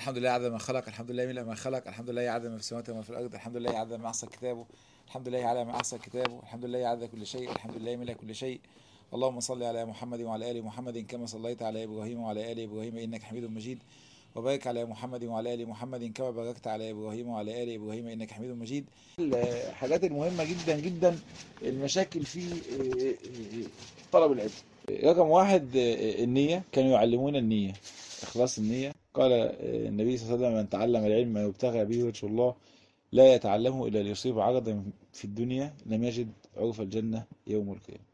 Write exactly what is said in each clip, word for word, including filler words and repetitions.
الحمد لله عدد ما خلق، الحمد لله ملء ما خلق، الحمد لله عدد ما في السماوات وما في الارض، الحمد لله عدد ما احصى كتابه، الحمد لله على ما احصى كتابه، الحمد لله عدد كل شيء، الحمد لله ملء كل شيء. اللهم صل على محمد وعلى ال محمد كما صليت على ابراهيم وعلى ال ابراهيم انك حميد مجيد، وبارك على محمد وعلى ال محمد كما باركت على ابراهيم وعلى ال ابراهيم انك حميد مجيد. الحاجات المهمه جدا جدا المشاكل في طلب العلم. رقم واحد النية، كانوا يعلمون النية، إخلاص النية. قال النبي صلى الله عليه وسلم: من تعلم العلم ما يبتغى به وجه الله لا يتعلمه إلا ليصيب عرضا في الدنيا لم يجد عرف الجنة يوم القيامة.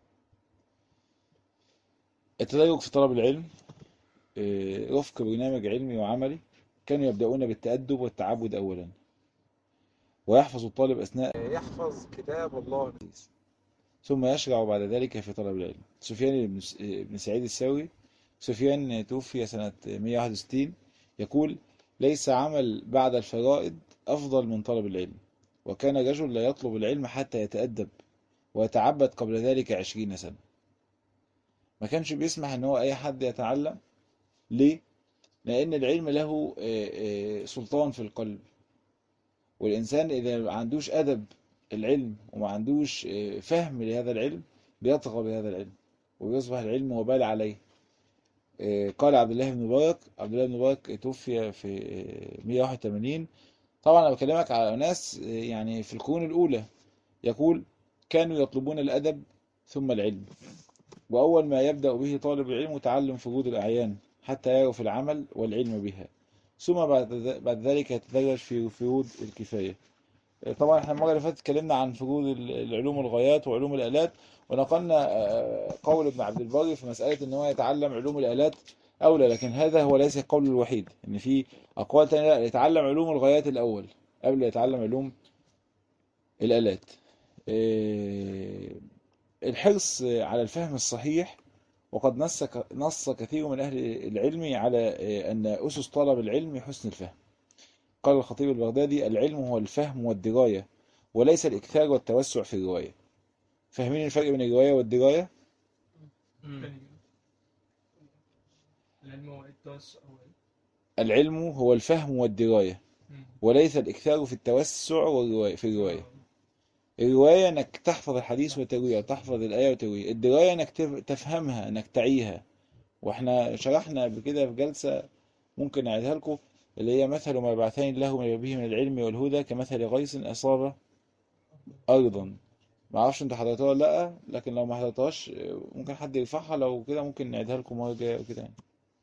التدرج في طلب العلم وفق برنامج علمي وعملي. كانوا يبدأون بالتأدب والتعبد أولا، ويحفظ الطالب أثناء يحفظ كتاب الله العزيز، ثم يشرع بعد ذلك في طلب العلم. سفيان بن سعيد الثوري، سفيان توفي سنة مئة وواحد وستين، يقول: ليس عمل بعد الفرائض أفضل من طلب العلم، وكان رجل لا يطلب العلم حتى يتأدب ويتعبد قبل ذلك عشرين سنة. ما كانش بيسمح ان هو اي حد يتعلم. ليه؟ لان العلم له سلطان في القلب، والانسان اذا ما عندوش ادب العلم وما عندوش فهم لهذا العلم بيطغى بهذا العلم ويصبح العلم وبال عليه. قال عبد الله بن مبارك، عبد الله بن مبارك توفي في مئة وواحد وثمانين. طبعا انا بكلمك على ناس يعني في القرون الاولى. يقول: كانوا يطلبون الادب ثم العلم، واول ما يبدا به طالب العلم تعلم فروض الاعيان حتى يعرف العمل والعلم بها، ثم بعد بعد ذلك يتدرج في فروض الكفايه. طبعا احنا المره اللي فاتت اتكلمنا عن فروض العلوم الغايات وعلوم الالات، ونقلنا قول ابن عبد البر في مساله ان هو يتعلم علوم الالات اولى، لكن هذا هو ليس القول الوحيد، ان في اقوال ثانيه لا، يتعلم علوم الغايات الاول قبل يتعلم علوم الالات. الحرص على الفهم الصحيح، وقد نص نص كثير من اهل العلم على ان اسس طلب العلم حسن الفهم. قال الخطيب البغدادي: العلم هو الفهم والدراية، وليس الإكثار والتوسع في الرواية. فاهمين الفرق بين الرواية والدراية؟ العلم هو الفهم والدراية، وليس الإكثار في التوسع في الرواية. الرواية انك تحفظ الحديث وترويه، تحفظ الآية وترويه. الدراية انك تفهمها، انك تعيها. واحنا شرحنا قبل كده في جلسة ممكن نعيدها لكم، اللي هي: مثل ما بعثني الله من به من العلم والهدى كمثل غيث أصاب أرضا. ما اعرفش انتوا حضرتوها ولا لا، لكن لو ما حضرتوهاش ممكن حد يرفعها، لو كده ممكن نعيدها لكم المره الجايه وكده يعني.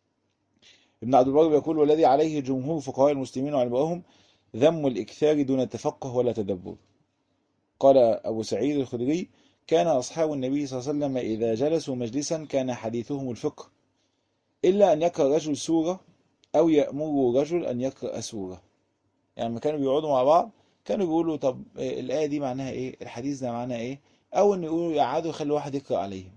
ابن عبد البر بيقول: والذي عليه جمهور فقهاء المسلمين وعلمائهم ذم الإكثار دون التفقه ولا تدبر. قال أبو سعيد الخدري: كان أصحاب النبي صلى الله عليه وسلم إذا جلسوا مجلسا كان حديثهم الفقه، إلا أن يقرأ رجل سورة أو يأمر رجل أن يقرأ سورة. يعني لما كانوا بيقعدوا مع بعض كانوا بيقولوا: طب الآية دي معناها إيه؟ الحديث ده معناها إيه؟ أو إن يقولوا يقعدوا يخلوا واحد يقرأ عليهم.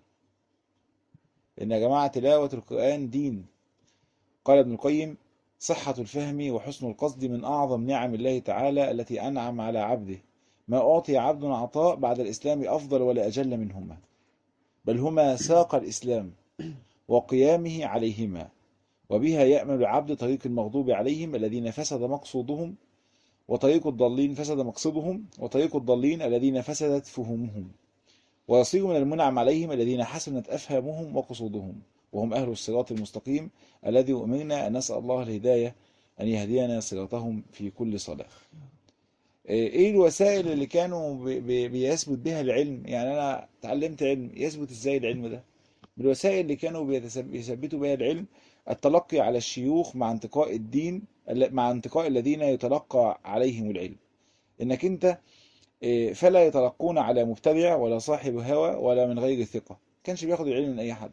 إن يا جماعة تلاوة القرآن دين. قال ابن القيم: صحة الفهم وحسن القصد من أعظم نعم الله تعالى التي أنعم على عبده. ما أعطي عبد عطاء بعد الإسلام أفضل ولا أجل منهما، بل هما ساق الإسلام وقيامه عليهما، وبها يأمل العبد طريق المغضوب عليهم الذين فسد مقصودهم، وطريق الضالين فسد مقصدهم، وطريق الضالين الذين فسدت فهمهم، ويصير من المنعم عليهم الذين حسنت أفهامهم وقصودهم، وهم أهل الصراط المستقيم الذي أمرنا أن نسأل الله الهداية أن يهدينا صراطهم في كل صلاة. ايه الوسائل اللي كانوا بي بيثبت بها العلم؟ يعني انا اتعلمت علم، يثبت ازاي العلم ده؟ بالوسائل اللي كانوا بيثبتوا بها العلم: التلقي على الشيوخ مع انتقاء الدين، مع انتقاء الذين يتلقى عليهم العلم. انك انت فلا يتلقون على مبتدع ولا صاحب هوى ولا من غير ثقة. ما كانش بياخد العلم من اي حد.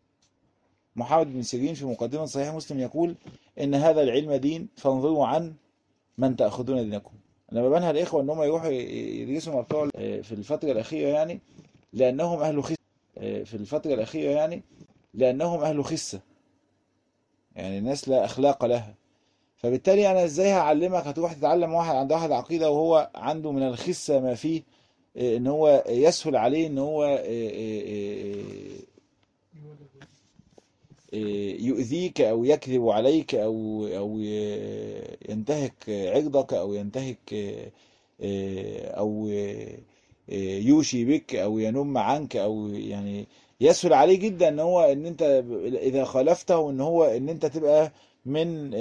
محمد بن سيرين في مقدمة صحيح مسلم يقول: ان هذا العلم دين فانظروا عن من تأخذون دينكم. لما بنهى الإخوة إن هم يروحوا يدرسوا مع بتوع في الفترة الأخيرة يعني لأنهم أهل خسة في الفترة الأخيرة يعني لأنهم أهل خسة، يعني الناس لا أخلاق لها. فبالتالي أنا إزاي هعلمك هتروح تتعلم واحد عند واحد عقيدة وهو عنده من الخسة ما فيه، إن هو يسهل عليه إن هو يؤذيك أو يكذب عليك أو أو ينتهك عرضك أو ينتهك أو يوشي بك أو ينم عنك أو يعني يسهل عليه جدا ان هو ان انت اذا خالفته ان هو ان انت تبقى من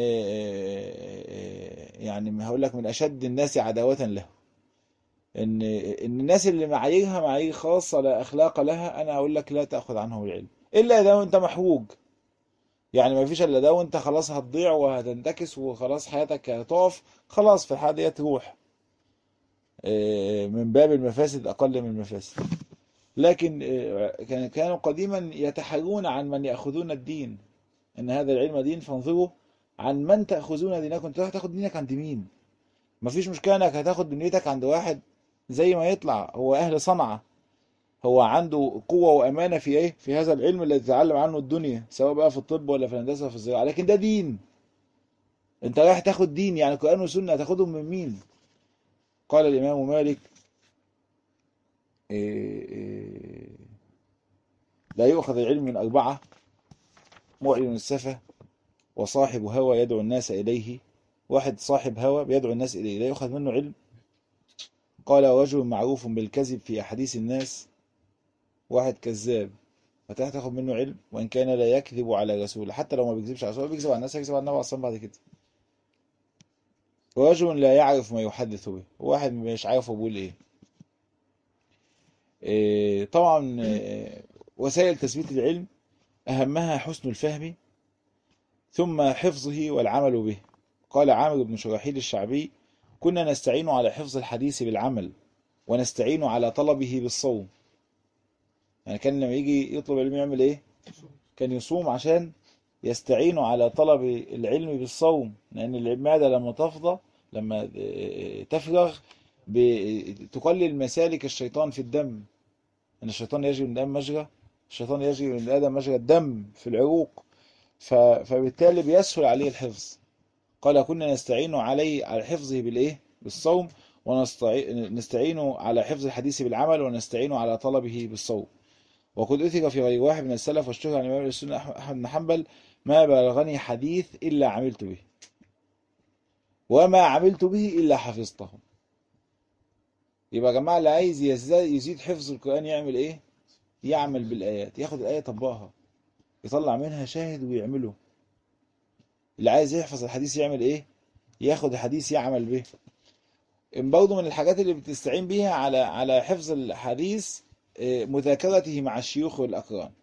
يعني هقول لك من اشد الناس عداوة له. ان ان الناس اللي معاييرها معايير خاصة لا اخلاق لها، انا اقول لك لا تاخذ عنهم العلم الا اذا وانت محوج. يعني ما فيش الا ده وانت خلاص هتضيع وهتنتكس وخلاص حياتك هتقف، خلاص في الحالة دي تروح من باب المفاسد اقل من المفاسد. لكن كان كانوا قديما يتحرون عن من يأخذون الدين، ان هذا العلم دين فانظروا عن من تأخذون دينكم. انت راح تاخد دينك عند مين؟ مفيش مشكلة انك هتاخد دنيتك عند واحد زي ما يطلع هو اهل صنعة، هو عنده قوة وامانة في ايه، في هذا العلم الذي تتعلم عنه الدنيا، سواء بقى في الطب ولا في الهندسة ولا في الزراعة، لكن ده دين. انت رايح تاخد دين يعني قرآن وسنة، هتاخدهم من مين؟ قال الامام مالك إيه إيه لا يؤخذ العلم من أربعة: معلن السفة، وصاحب هوى يدعو الناس إليه. واحد صاحب هوى بيدعو الناس إليه لا يؤخذ منه علم. قال رجل معروف بالكذب في أحاديث الناس. واحد كذاب فتاخد منه علم وإن كان لا يكذب على رسول، حتى لو ما بيكذبش على رسول بيكذب على الناس، هيكذب على النبي أصلا بعد كده. ورجل لا يعرف ما يحدث به، واحد مش عارف هو بيقول إيه. إيه طبعا إيه وسائل تثبيت العلم أهمها حسن الفهم ثم حفظه والعمل به. قال عامر بن شراحيل الشعبي: كنا نستعين على حفظ الحديث بالعمل ونستعين على طلبه بالصوم. يعني كان لما يجي يطلب العلم يعمل ايه؟ كان يصوم عشان يستعين على طلب العلم بالصوم، لأن المعدة لما تفضى لما تفرغ تقلل مسالك الشيطان في الدم، أن الشيطان يجري من الدم مجرى الشيطان يجري من الآدم مجرى الدم في العروق، فبالتالي بيسهل عليه الحفظ. قال كنا نستعين عليه على حفظه بالايه؟ بالصوم، ونستعين على حفظ الحديث بالعمل، ونستعين على طلبه بالصوم. وقد أثر في غير واحد من السلف واشتهر عن الإمام السنة أحمد بن حنبل: ما بلغني حديث إلا عملت به، وما عملت به إلا حفظته. يبقى يا جماعة اللي عايز يزيد حفظ القرآن يعمل إيه؟ يعمل بالآيات، ياخد الآية يطبقها، يطلع منها شاهد ويعمله. اللي عايز يحفظ الحديث يعمل إيه؟ ياخد الحديث يعمل به. برضه من الحاجات اللي بتستعين بيها على على حفظ الحديث مذاكرته مع الشيوخ والأقران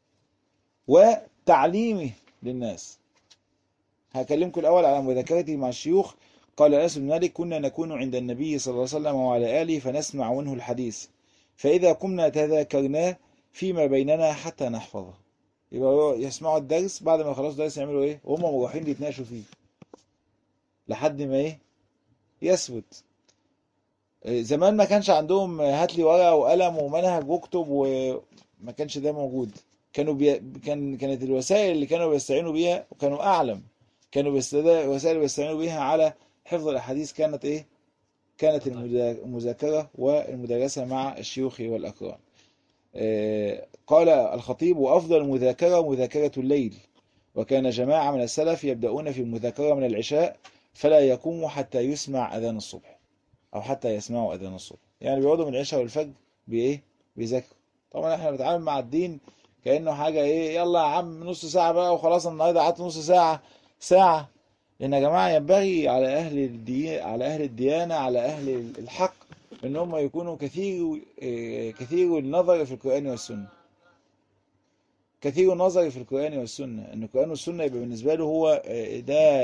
وتعليمه للناس. هكلمكم الأول على مذاكرته مع الشيوخ. قال أنس بن مالك: كنا نكون عند النبي صلى الله عليه وسلم وعلى آله فنسمع منه الحديث، فإذا قمنا تذاكرناه فيما بيننا حتى نحفظه. يبقى يسمعوا الدرس، بعد ما خلاص الدرس يعملوا إيه؟ وهم مروحين يتناقشوا فيه لحد ما إيه؟ يثبت. زمان ما كانش عندهم هات لي ورقه وقلم ومنهج واكتب، وما كانش ده موجود. كانوا بي... كان كانت الوسائل اللي كانوا بيستعينوا بيها وكانوا اعلم، كانوا بيستد... الوسائل اللي بيستعينوا بيها على حفظ الاحاديث كانت ايه؟ كانت المذاكره والمدارسه مع الشيوخ والاقران. آه قال الخطيب: وافضل المذاكره مذاكره الليل، وكان جماعه من السلف يبدأون في المذاكره من العشاء فلا يقوموا حتى يسمع اذان الصبح، او حتى يسمعوا اذان الصبح. يعني بيقعدوا من العشاء والفجر بايه؟ بيذاكروا. طبعا احنا بنتعامل مع الدين كانه حاجه ايه، يلا يا عم نص ساعه بقى وخلاص، النهارده قعدت نص ساعه ساعه. لان يا جماعه ينبغي على اهل الدين، على اهل الديانه، على اهل الحق، ان هم يكونوا كثير كثير النظر في القران والسنه. كثير النظر في القران والسنه، ان القران والسنه يبقى بالنسبه له هو ده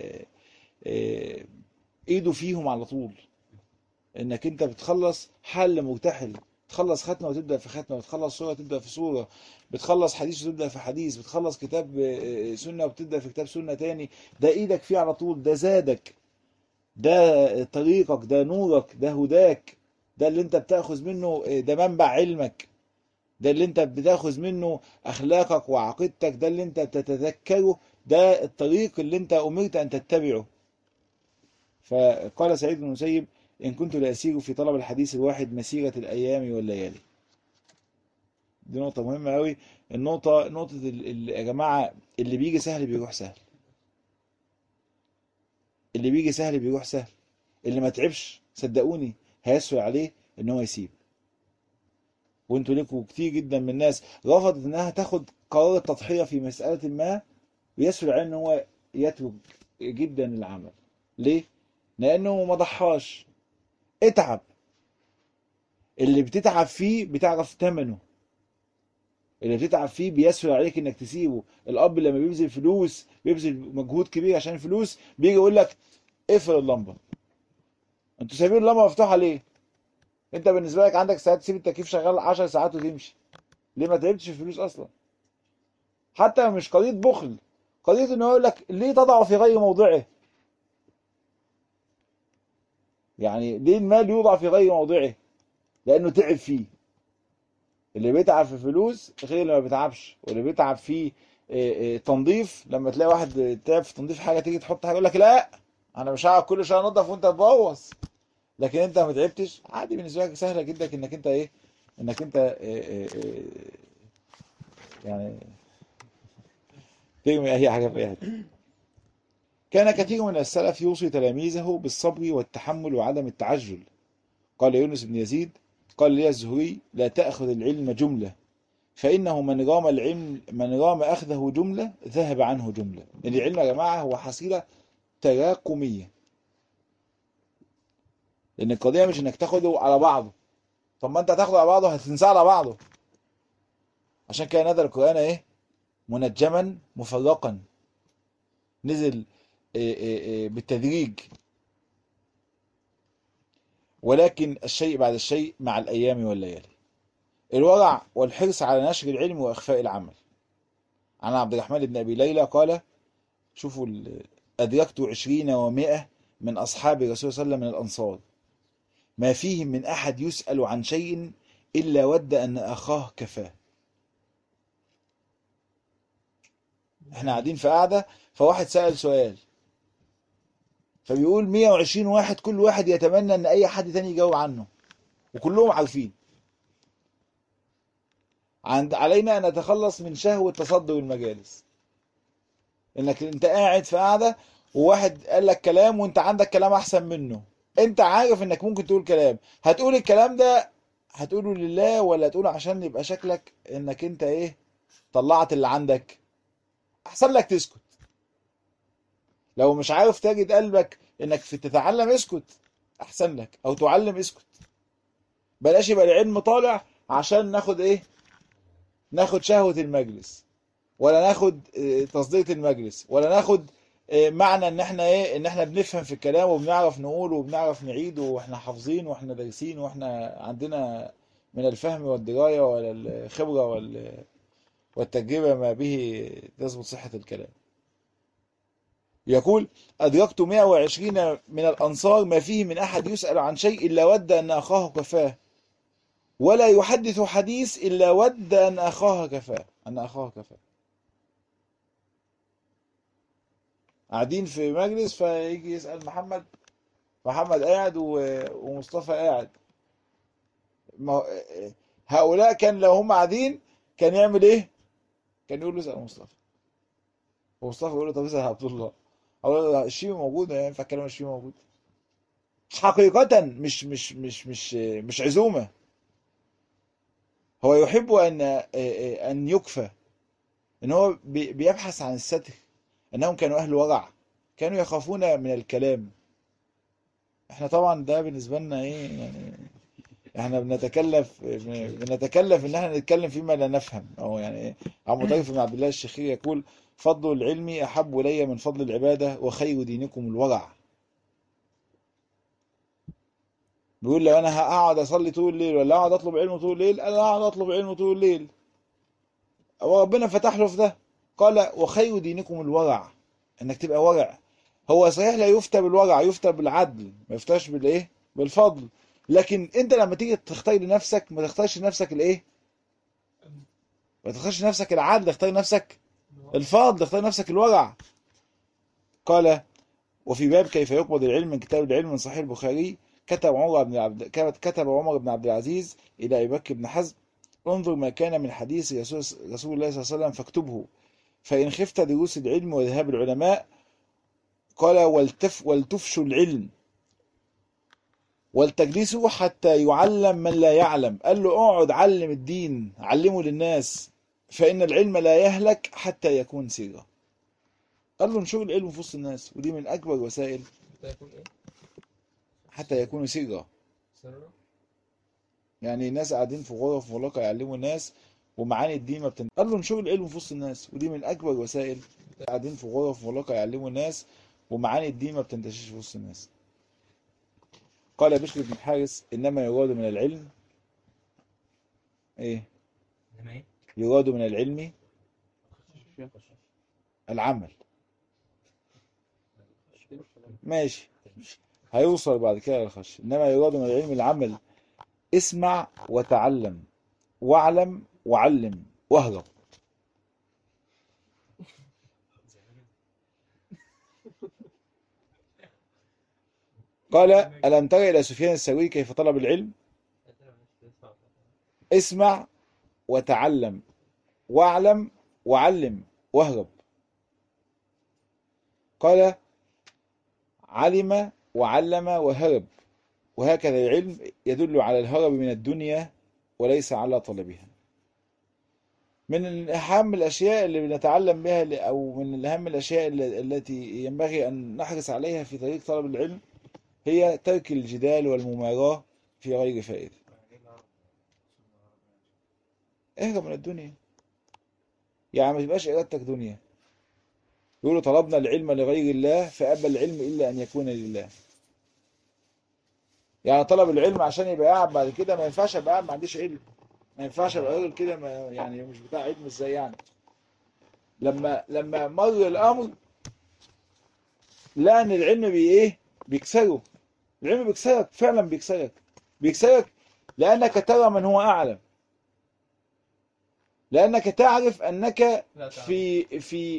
ايده فيهم على طول. انك انت بتخلص حل مرتحل، بتخلص ختمه وتبدا في ختمه، بتخلص سوره تبدا في سوره، بتخلص حديث وتبدا في حديث، بتخلص كتاب سنه وبتبدا في كتاب سنه تاني. ده ايدك فيه على طول، ده زادك، ده طريقك، ده نورك، ده هداك، ده اللي انت بتاخذ منه، ده منبع علمك، ده اللي انت بتاخذ منه اخلاقك وعقيدتك، ده اللي انت بتتذكره، ده الطريق اللي انت امرت ان تتبعه. فقال سعيد بن المسيب: إن كنت لأسير في طلب الحديث الواحد مسيرة الأيام والليالي. دي نقطة مهمة قوي. النقطة نقطة ال- ال- يا جماعة، اللي بيجي سهل بيروح سهل. اللي بيجي سهل بيروح سهل. اللي ما تعبش صدقوني هيسهل عليه ان هو يسيب. وانتوا ليكوا كتير جدا من الناس رفضت انها تاخد قرار التضحية في مسألة ما، ويسهل عليه ان هو يترك جدا العمل. ليه؟ لانه ما ضحاش. اتعب. اللي بتتعب فيه بتعرف ثمنه. اللي بتتعب فيه بيسهل عليك انك تسيبه. الاب لما بيبذل فلوس، بيبذل مجهود كبير عشان الفلوس، بيجي يقول لك اقفل اللمبه. انتوا سايبين اللمبه مفتوحه ليه؟ انت بالنسبه لك عندك ساعات تسيب التكييف شغال عشر ساعات وتمشي. ليه؟ ما تعبتش في الفلوس اصلا. حتى مش قضيه بخل، قضيه انه يقول لك ليه تضع في غير موضعه. يعني ليه المال يوضع في غير موضعه؟ لانه تعب فيه. اللي بيتعب في فلوس غير اللي ما بيتعبش. واللي بيتعب في إيه، إيه، تنظيف، لما تلاقي واحد تعب في تنظيف حاجه تيجي تحط حاجه يقول لك لا انا مش هقعد كل شويه انضف وانت تبوظ. لكن انت ما تعبتش عادي، بالنسبه لك سهله جدا انك انت ايه، انك انت إيه إيه إيه يعني ترمي اي حاجه في اي حته. كان كثير من السلف يوصي تلاميذه بالصبر والتحمل وعدم التعجل. قال يونس بن يزيد قال لي الزهري لا تأخذ العلم جملة، فإنه من رام العلم من رام أخذه جملة ذهب عنه جملة. العلم يا جماعة هو حصيلة تراكمية. لأن القضية مش إنك تاخده على بعضه. طب ما أنت هتاخده على بعضه هتنساه على بعضه. عشان كده نزل القرآن إيه؟ منجما مفرقا. نزل إيه إيه إيه بالتدريج. ولكن الشيء بعد الشيء مع الأيام والليالي. الورع والحرص على نشر العلم وإخفاء العمل. عن عبد الرحمن بن أبي ليلى قال شوفوا ال- أدركت عشرين ومائة من أصحاب الرسول صلى الله عليه وسلم من الأنصار، ما فيهم من أحد يسأل عن شيء إلا ود أن أخاه كفاه. احنا قاعدين في قاعدة، فواحد سأل سؤال، فبيقول مائة وعشرين واحد كل واحد يتمنى أن أي حد تاني يجاوب عنه، وكلهم عارفين. عند علينا أن نتخلص من شهوة تصدر المجالس. إنك أنت قاعد في قاعدة وواحد قال لك كلام وأنت عندك كلام أحسن منه. أنت عارف إنك ممكن تقول كلام، هتقول الكلام ده هتقوله لله ولا هتقوله عشان يبقى شكلك إنك أنت إيه، طلعت اللي عندك؟ أحسن لك تسكت. لو مش عارف تجد قلبك إنك في تتعلم اسكت، أحسن لك. أو تعلم اسكت. بلاش يبقى العلم طالع عشان ناخد إيه، ناخد شهوة المجلس، ولا ناخد آه، تصدية المجلس، ولا ناخد آه، معنى ان احنا ايه، ان احنا بنفهم في الكلام وبنعرف نقول وبنعرف نعيد واحنا حافظين واحنا دارسين واحنا عندنا من الفهم والدراية ولا الخبرة وال- والتجربة ما به تثبت صحة الكلام. يقول أدركت مائة وعشرين من الأنصار ما فيه من أحد يسأل عن شيء إلا ود أن أخاه كفاه، ولا يحدث حديث إلا ود أن أخاه كفاه أن أخاه كفاه. قاعدين في مجلس فيجي يسأل محمد، محمد قاعد و- ومصطفى قاعد. ما هو- هؤلاء كان لو هم قاعدين كان يعمل ايه؟ كان يقول له اسأل مصطفى، ومصطفى يقول له طب اسأل عبد الله. أقول له الشيء موجود، ما ينفع كلام الشيء موجود. حقيقة مش مش مش مش مش عزومة. هو يحب أن أن يكفى، إن هو بي- بيبحث عن الستر. إنهم كانوا أهل ورع، كانوا يخافون من الكلام. احنا طبعا ده بالنسبة لنا ايه يعني، احنا بنتكلف بنتكلف ان احنا نتكلم فيما لا نفهم. او يعني عم طريف بن عبد الله الشيخي يقول فضل العلم احب الي من فضل العباده وخير دينكم الورع. بيقول لو انا هقعد اصلي طول الليل ولا اقعد اطلب علم طول الليل، انا اقعد اطلب علم طول الليل. وربنا فتح له في ده، قال وخير دينكم الورع، انك تبقى ورع. هو صحيح لا يفتى بالورع، يفتى بالعدل، ما يفتاش بالايه، بالفضل. لكن انت لما تيجي تختار لنفسك ما تختارش لنفسك الايه، ما تختارش لنفسك العدل، اختار نفسك الفضل، اختار نفسك الورع. قال وفي باب كيف يقبض العلم من كتاب العلم من صحيح البخاري، كتب عمر بن عبد كتب عمر بن عبد العزيز الى ابي بكر بن حزم انظر ما كان من حديث رسول رسول الله صلى الله عليه وسلم فاكتبه، فإن خفت دروس العلم وذهاب العلماء قال ولتف ولتفشوا العلم ولتجلسوا حتى يعلم من لا يعلم. قال له اقعد علم الدين، علمه للناس، فإن العلم لا يهلك حتى يكون سيرا. قال له انشر العلم في وسط الناس، ودي من أكبر وسائل حتى يكون ايه؟ حتى يكون سيرا. سر. يعني ناس قاعدين في غرف مغلقة يعلموا الناس ومعاني الدين ما بتنتهي. قال له انشر العلم في وسط الناس، ودي من أكبر وسائل قاعدين في غرف مغلقة يعلموا الناس ومعاني الدين ما بتنتشرش في وسط الناس. قال بشر بن الحارث إنما يراد من العلم إيه؟ انما ايه؟ يراد من العلم العمل. ماشي، هيوصل بعد كده للخش. إنما يراد من العلم العمل. اسمع وتعلم واعلم وعلم واهرب. قال ألم تر إلى سفيان الثوري كيف طلب العلم؟ اسمع وتعلم واعلم وعلم واهرب. قال علم وعلم وهرب، وهكذا العلم يدل على الهرب من الدنيا وليس على طلبها. من أهم الأشياء اللي بنتعلم بها، أو من أهم الأشياء التي ينبغي أن نحرص عليها في طريق طلب العلم، هي ترك الجدال والمماراة في غير فائدة. اهرب من الدنيا، يعني ما تبقاش إرادتك دنيا. يقولوا طلبنا العلم لغير الله فأبى العلم إلا أن يكون لله. يعني طلب العلم عشان يبقى قاعد بعد كده، ما ينفعش ابقى قاعد ما عنديش علم، ما ينفعش ابقى راجل كده ما- يعني مش بتاع علم ازاي يعني. لما لما مر الامر لقى ان العلم بي ايه بيكسره. العلم بيكسرك، فعلا بيكسرك بيكسرك لانك ترى من هو اعلم، لانك تعرف انك لا تعلم. في في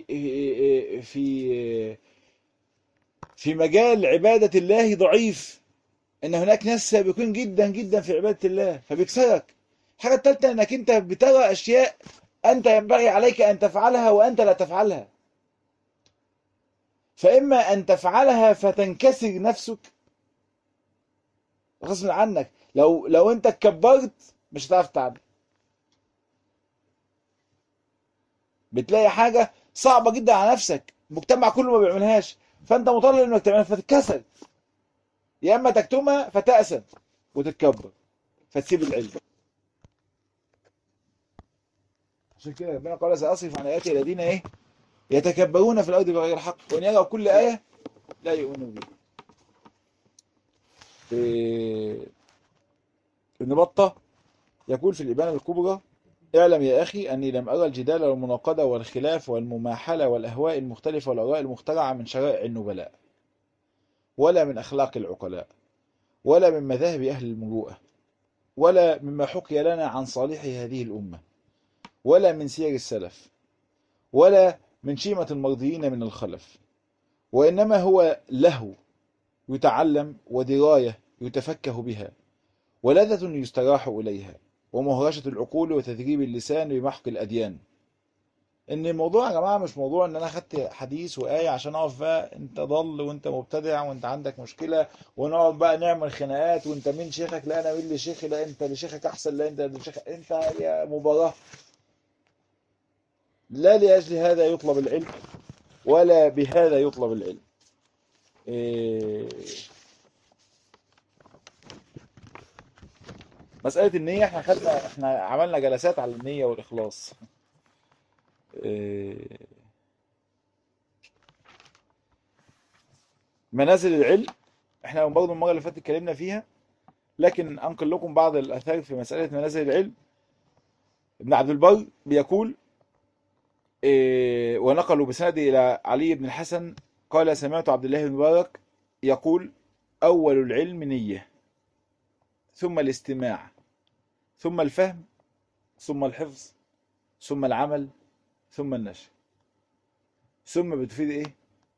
في في مجال عبادة الله ضعيف، ان هناك ناس سابقين جدا جدا في عبادة الله، فبيكسرك. الحاجة الثالثة انك انت بترى اشياء انت ينبغي عليك ان تفعلها وانت لا تفعلها، فاما ان تفعلها فتنكسر نفسك غصب عنك. لو لو انت اتكبرت مش هتعرف تعمل. بتلاقي حاجة صعبة جدا على نفسك، المجتمع كله ما بيعملهاش، فانت مطالب انك تعملها فتتكسر، يا اما تكتمها فتأسف وتتكبر فتسيب العلم. عشان كده ربنا قال سأصرف عن آياتي الذين ايه يتكبرون في الأرض بغير الحق وإن يروا كل آية لا يؤمنوا بها. إيه... ابن بطة يقول في الإبانة الكبرى: اعلم يا أخي أني لم أرى الجدال والمناقضة والخلاف والمماحلة والأهواء المختلفة والآراء المخترعة من شرائع النبلاء، ولا من أخلاق العقلاء، ولا من مذاهب أهل المروءة، ولا مما حكي لنا عن صالح هذه الأمة، ولا من سير السلف، ولا من شيمة المرضيين من الخلف، وإنما هو لهو يتعلم ودراية يتفكه بها ولذة يستراح إليها ومهرشة العقول وتدريب اللسان بمحق الأديان. إن الموضوع يا جماعة مش موضوع إن أنا خدت حديث وآية عشان أقف بقى أنت ضل وأنت مبتدع وأنت عندك مشكلة ونقعد بقى نعمل خناقات وأنت مين شيخك، لا أنا مين لشيخي، لا أنت لشيخك أحسن، لا أنت لشيخك، أنت يا مباراة. لا لأجل هذا يطلب العلم ولا بهذا يطلب العلم. إيه مسألة النية احنا خدنا احنا عملنا جلسات على النية والإخلاص. إيه منازل العلم احنا برضه المرة اللي فاتت اتكلمنا فيها، لكن أنقل لكم بعض الآثار في مسألة منازل العلم. ابن عبد البر بيقول إيه ونقلوا بسند إلى علي بن الحسن قال: سمعت عبد الله بن مبارك يقول: أول العلم نية، ثم الاستماع، ثم الفهم، ثم الحفظ، ثم العمل، ثم النشر. ثم بتفيد ايه؟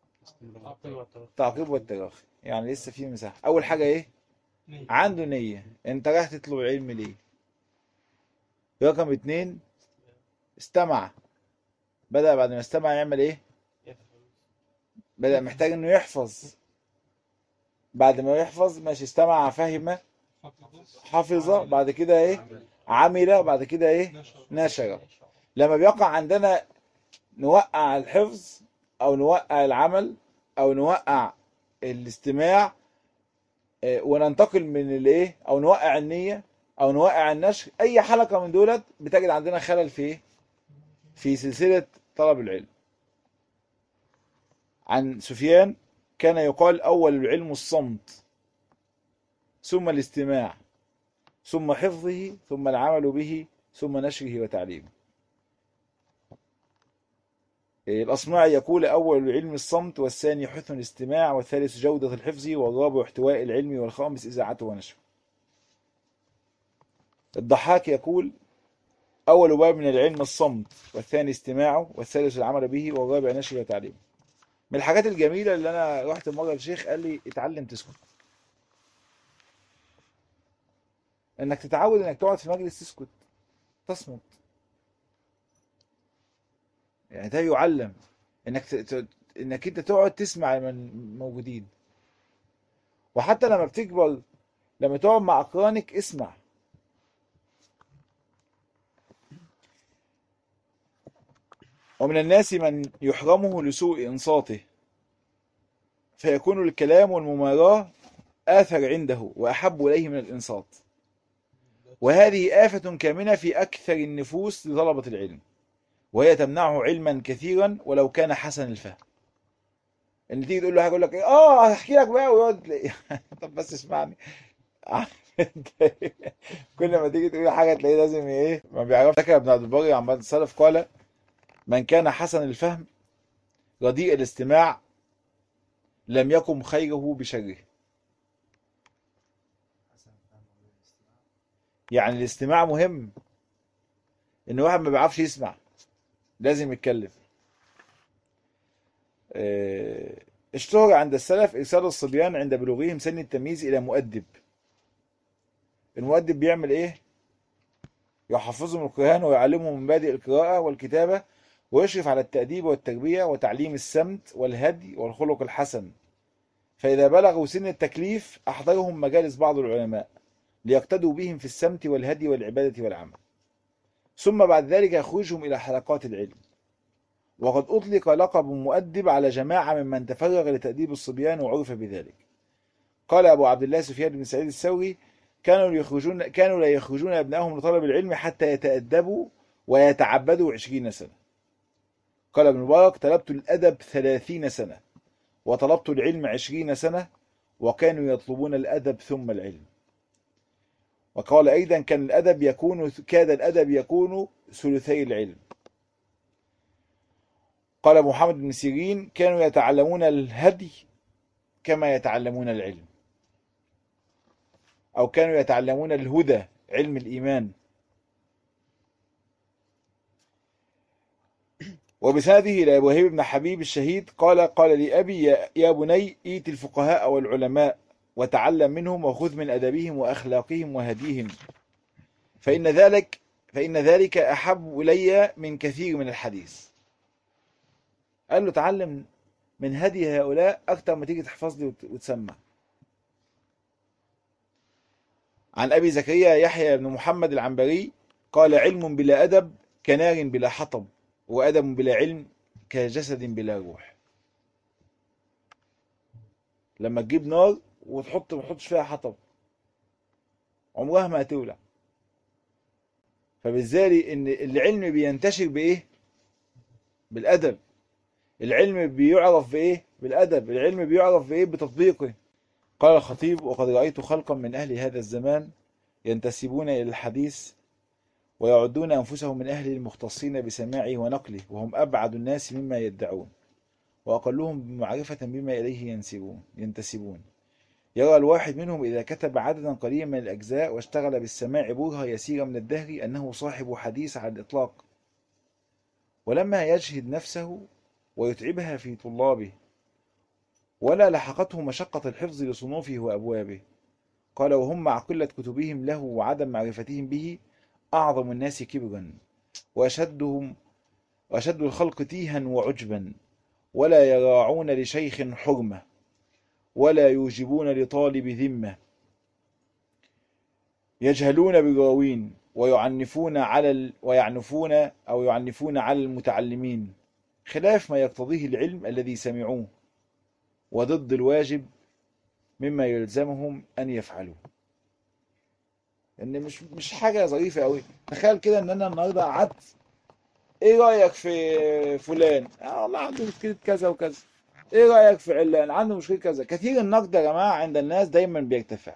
تعقيب والتراخي، يعني لسه في مساحة. اول حاجة ايه؟ عنده نية. انت رايح تطلب علم ليه؟ رقم اتنين استمع، بدأ بعد ما استمع يعمل ايه؟ بدأ محتاج انه يحفظ، بعد ما يحفظ ماشي، استمع فهم حفظ، بعد كده ايه؟ عمل، بعد كده ايه؟ نشر. لما بيقع عندنا نوقع الحفظ او نوقع العمل او نوقع الاستماع، آه، وننتقل من الايه، او نوقع النية او نوقع النشر، اي حلقة من دولت بتجد عندنا خلل في ايه؟ في سلسلة طلب العلم. عن سفيان كان يقال اول العلم الصمت، ثم الاستماع، ثم حفظه، ثم العمل به، ثم نشره وتعليمه. الأصمعي يقول أول العلم الصمت، والثاني حسن الاستماع، والثالث جودة الحفظ، والرابع احتواء العلم، والخامس إذاعته ونشره. الضحاك يقول أول باب من العلم الصمت، والثاني استماعه، والثالث العمل به، والرابع نشره وتعليمه. من الحاجات الجميلة اللي أنا رحت مرة للشيخ قال لي اتعلم تسكت، إنك تتعود إنك تقعد في مجلس تسكت، تصمت. يعني ده يعلم إنك ت... ت... إنك أنت تقعد تسمع من موجودين. وحتى لما بتكبر، لما تقعد مع أقرانك اسمع. ومن الناس من يحرمه لسوء إنصاته، فيكون الكلام والمماراة آثر عنده وأحب إليه من الإنصات، وهذه آفة كامنة في أكثر النفوس لطلبة العلم، وهي تمنعه علما كثيرا ولو كان حسن الفهم. ان تيجي تقول له حاجه يقول لك ايه، اه هحكي لك بقى، ويقعد تلاقيه طب بس اسمعني. كل ما تيجي تقول حاجه تلاقيه لازم ايه، ما بيعرفش. فاكر ابن عبد البر عن بعض السلف قال: من كان حسن الفهم رديء الاستماع لم يكن خيره بشره. يعني الاستماع مهم، ان واحد ما بيعرفش يسمع لازم يتكلم. اه، اشتهر عند السلف ارسال الصبيان عند بلوغهم سن التمييز الى مؤدب. المؤدب بيعمل ايه؟ يحفظهم القرآن ويعلمهم مبادئ القراءة والكتابة، ويشرف على التأديب والتربية وتعليم السمت والهدي والخلق الحسن. فإذا بلغوا سن التكليف أحضرهم مجالس بعض العلماء ليقتدوا بهم في السمت والهدي والعبادة والعمل، ثم بعد ذلك يخرجهم إلى حلقات العلم. وقد أطلق لقب مؤدب على جماعة ممن تفرغ لتأديب الصبيان وعرف بذلك. قال أبو عبد الله سفيان بن سعيد الثوري: كانوا يخرجون كانوا لا يخرجون أبنائهم لطلب العلم حتى يتأدبوا ويتعبدوا عشرين سنة. قال ابن مبارك: طلبت الأدب ثلاثين سنة وطلبت العلم عشرين سنة، وكانوا يطلبون الأدب ثم العلم. وقال أيضا: كان الأدب يكون كاد الأدب يكون ثلثي العلم. قال محمد بن سيرين: كانوا يتعلمون الهدي كما يتعلمون العلم، أو كانوا يتعلمون الهدى علم الإيمان. وبسنده إلى إبراهيم بن حبيب الشهيد قال: قال لي أبي: يا بني، إيت الفقهاء والعلماء وتعلم منهم، وخذ من أدبهم وأخلاقهم وهديهم، فإن ذلك فإن ذلك أحب إلي من كثير من الحديث. قال له: تعلم من هدي هؤلاء أكتر ما تيجي تحفظ لي وتسمع. عن أبي زكريا يحيى بن محمد العنبري قال: علم بلا أدب كنار بلا حطب، وأدب بلا علم كجسد بلا روح. لما تجيب نار وتحط ما تحطش فيها حطب عمرها ما هتولع. فبالذات ان العلم بينتشر بايه؟ بالادب. العلم بيعرف بايه؟ بالادب. العلم بيعرف بايه؟ بتطبيقه. قال الخطيب: وقد رأيت خلقا من اهل هذا الزمان ينتسبون الى الحديث ويعدون انفسهم من اهل المختصين بسماعه ونقله، وهم ابعد الناس مما يدعون، واقلهم معرفة بما اليه ينسبون ينتسبون. يرى الواحد منهم إذا كتب عددا قليلا من الأجزاء واشتغل بالسماع برهة يسيرة من الدهر أنه صاحب حديث على الإطلاق، ولما يجهد نفسه ويتعبها في طلابه، ولا لحقته مشقة الحفظ لصنوفه وأبوابه. قال: وهم مع قلة كتبهم له وعدم معرفتهم به أعظم الناس كبرا وأشدهم وأشد الخلق تيها وعجبا، ولا يراعون لشيخ حرمة ولا يوجبون لطالب ذمة، يجهلون بالراوين ويعنفون على ال... ويعنفون أو يعنفون على المتعلمين، خلاف ما يقتضيه العلم الذي سمعوه، وضد الواجب مما يلزمهم أن يفعلوا. ان مش مش حاجه ظريفه قوي. تخيل كده ان انا النهارده قعدت، ايه رايك في فلان؟ اه والله عنده مشكله كذا وكذا. ايه رايك في علان؟ عنده مشكله كذا. كثير النقد يا جماعه عند الناس دايما بيرتفع،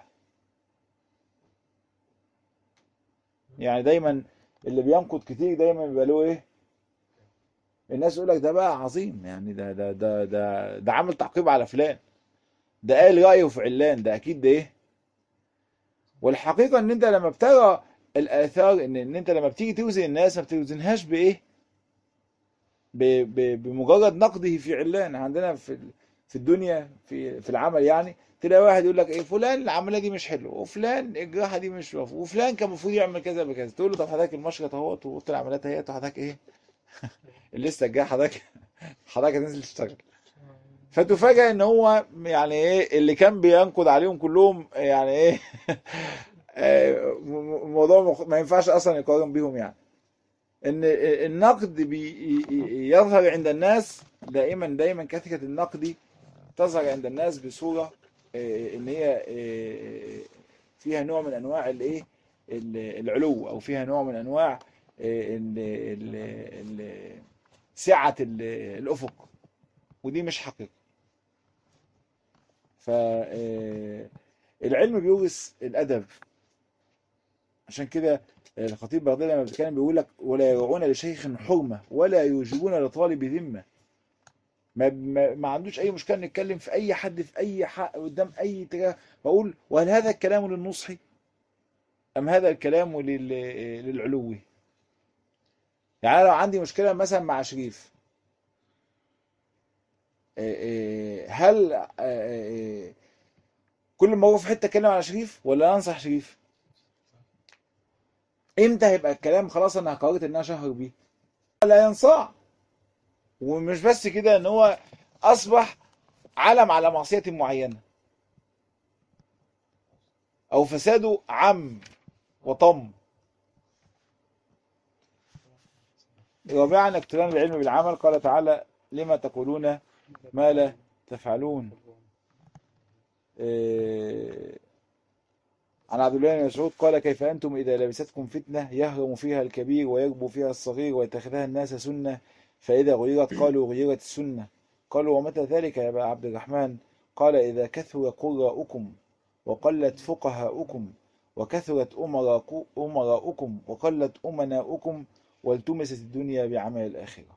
يعني دايما اللي بينقد كتير دايما بيبقى له ايه؟ الناس يقول لك ده بقى عظيم، يعني ده ده ده ده ده عامل تعقيب على فلان، ده قال رايه في علان، ده اكيد ده ايه. والحقيقه ان انت لما بترى الاثار، ان ان انت لما بتيجي توزن الناس ما بتوزنهاش بايه؟ ب- ب- بمجرد نقده في علان. عندنا في في الدنيا في في العمل، يعني تلاقي واحد يقول لك ايه، فلان العمليه دي مش حلوه، وفلان الجراحه دي مش مفهوم، وفلان كان المفروض يعمل كذا بكذا. تقول له طب حضرتك المشرط اهوت وقلت العمليات اهيت، وحضرتك ايه لسه الجاي، حضرتك حضرتك هتنزل تشتغل. فتفاجئ ان هو يعني ايه اللي كان بينقد عليهم كلهم، يعني ايه آه، موضوع مخ- ما ينفعش اصلا يقارن بيهم يعني. ان النقد بي- يظهر عند الناس دائما دايما، كثرة النقد تظهر عند الناس بصورة آه، ان هي آه، فيها نوع من انواع الايه ال- العلو، او فيها نوع من انواع آه، ال- ال- ال- سعة ال- الافق، ودي مش حقيقة. فالعلم بيورث الادب. عشان كده الخطيب بغدادي لما بيتكلم بيقول لك ولا يرعون لشيخ حرمة ولا يوجبون لطالب ذمة. ما, ما, ما عندوش اي مشكله نتكلم في اي حد في اي حق قدام اي اتجاه. بقول وهل هذا الكلام للنصح ام هذا الكلام لل... للعلوي؟ يعني أنا لو عندي مشكله مثلا مع شريف، آه، آه، هل آه، آه، كل ما هو في حته اتكلم على شريف ولا انصح شريف؟ امتى هيبقى الكلام خلاص انا قررت ان انا اشهر بيه؟ لا ينصاع. ومش بس كده، ان هو اصبح علم على معصيه معينه، او فساده عم وطم. رابعا اقتران العلم بالعمل. قال تعالى لما تقولون ما لا تفعلون. إيه، عن عبد الله بن مسعود قال كيف أنتم إذا لبستكم فتنة يهرم فيها الكبير ويربو فيها الصغير ويتخذها الناس سنة، فإذا غيرت قالوا غيرت السنة. قالوا ومتى ذلك يا أبا عبد الرحمن؟ قال إذا كثر قراؤكم وقلت فقهاؤكم وكثرت أمراء- أمراؤكم وقلت أمناؤكم والتمست الدنيا بعمل الآخرة.